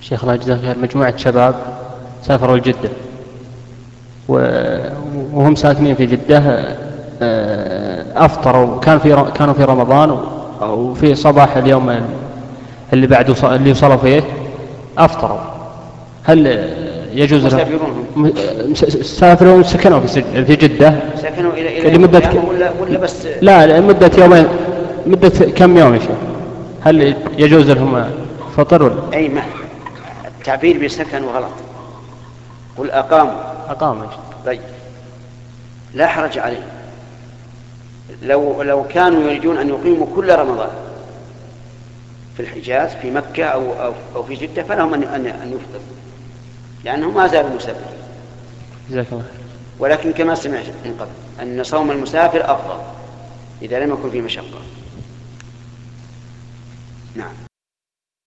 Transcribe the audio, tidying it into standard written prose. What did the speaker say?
شيخ الله يجزاه خير، مجموعة شباب سافروا لجدة وهم ساكنين في جدة، أفطروا كانوا في رمضان أو في صباح اليوم اللي بعده اللي وصلوا فيه أفطروا. هل يجوز لهم سافروا سكنوا في جدة سكنوا إلى لمدة ولا بس لا مدة يومين، مدة كم يوم يا شيخ؟ هل يجوز لهم فطر ولا؟ أي ما التعبير بسكنوا غلط، قل أقاموا. طيب لا حرج عليه لو كانوا يريدون أن يقيموا كل رمضان في الحجاز في مكة أو في جدة فلهم أن يفطروا لأنهم ما زالوا مسافرين. جزاك الله. ولكن كما سمعت من قبل أن صوم المسافر أفضل إذا لم يكن فيه مشقة. نعم.